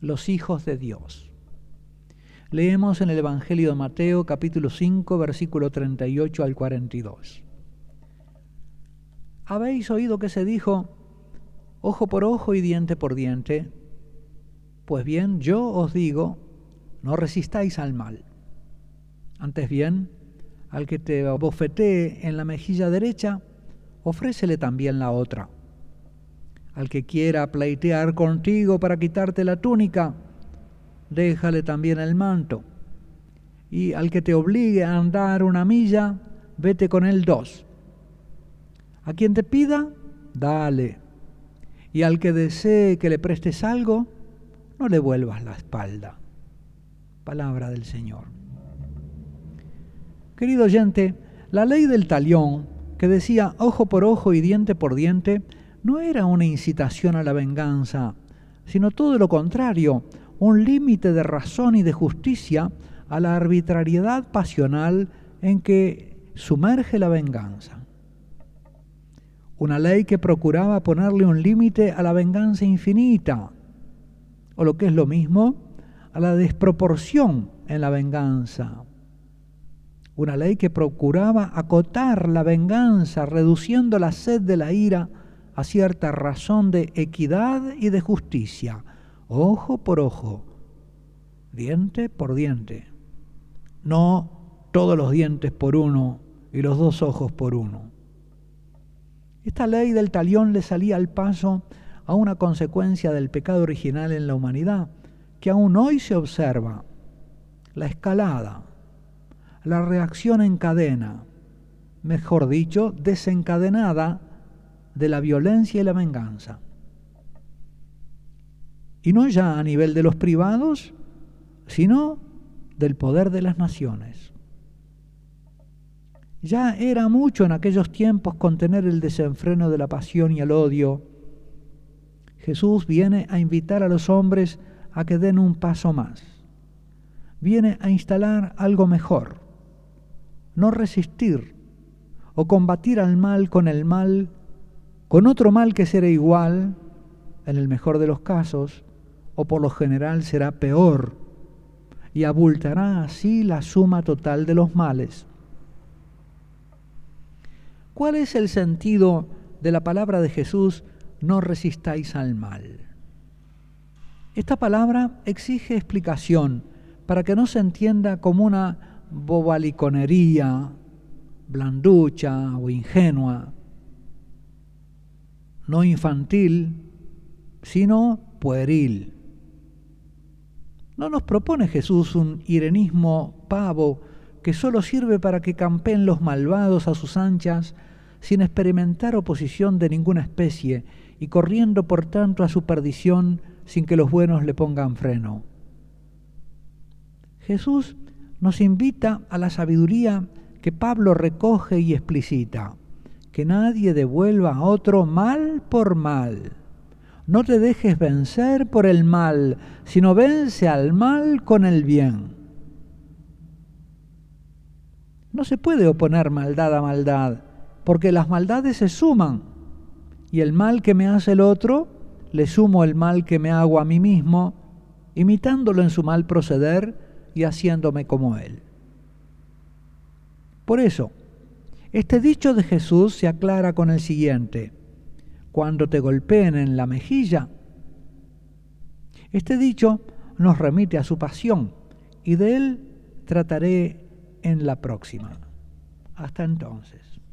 los hijos de Dios. Leemos en el Evangelio de Mateo, capítulo 5, versículo 38 al 42. ¿Habéis oído que se dijo, ojo por ojo y diente por diente? Pues bien, yo os digo, no resistáis al mal. Antes bien, al que te bofetee en la mejilla derecha, ofrécele también la otra. Al que quiera pleitear contigo para quitarte la túnica, déjale también el manto. Y al que te obligue a andar 1 milla, vete con él 2. A quien te pida, dale. Y al que desee que le prestes algo, no le vuelvas la espalda. Palabra del Señor. Querido oyente, la ley del talión, que decía ojo por ojo y diente por diente, no era una incitación a la venganza, sino todo lo contrario, un límite de razón y de justicia a la arbitrariedad pasional en que sumerge la venganza. Una ley que procuraba ponerle un límite a la venganza infinita, o lo que es lo mismo, a la desproporción en la venganza. Una ley que procuraba acotar la venganza, reduciendo la sed de la ira a cierta razón de equidad y de justicia, ojo por ojo, diente por diente, no todos los dientes por uno y los 2 ojos por uno. Esta ley del talión le salía al paso a una consecuencia del pecado original en la humanidad, que aún hoy se observa, la escalada, la reacción en cadena, mejor dicho, desencadenada de la violencia y la venganza. Y no ya a nivel de los privados, sino del poder de las naciones. Ya era mucho en aquellos tiempos contener el desenfreno de la pasión y el odio. Jesús viene a invitar a los hombres a que den un paso más. Viene a instalar algo mejor. No resistir o combatir al mal, con otro mal que será igual, en el mejor de los casos, o por lo general será peor, y abultará así la suma total de los males. ¿Cuál es el sentido de la palabra de Jesús, no resistáis al mal? Esta palabra exige explicación para que no se entienda como una bobaliconería, blanducha o ingenua, no infantil, sino pueril. No nos propone Jesús un irenismo pavo que solo sirve para que campeen los malvados a sus anchas sin experimentar oposición de ninguna especie y corriendo por tanto a su perdición sin que los buenos le pongan freno. Jesús nos invita a la sabiduría que Pablo recoge y explicita, que nadie devuelva a otro mal por mal. No te dejes vencer por el mal, sino vence al mal con el bien. No se puede oponer maldad a maldad, porque las maldades se suman, y el mal que me hace el otro, le sumo el mal que me hago a mí mismo, imitándolo en su mal proceder y haciéndome como él. Por eso, este dicho de Jesús se aclara con el siguiente: cuando te golpeen en la mejilla. Este dicho nos remite a su pasión, y de él trataré en la próxima. Hasta entonces.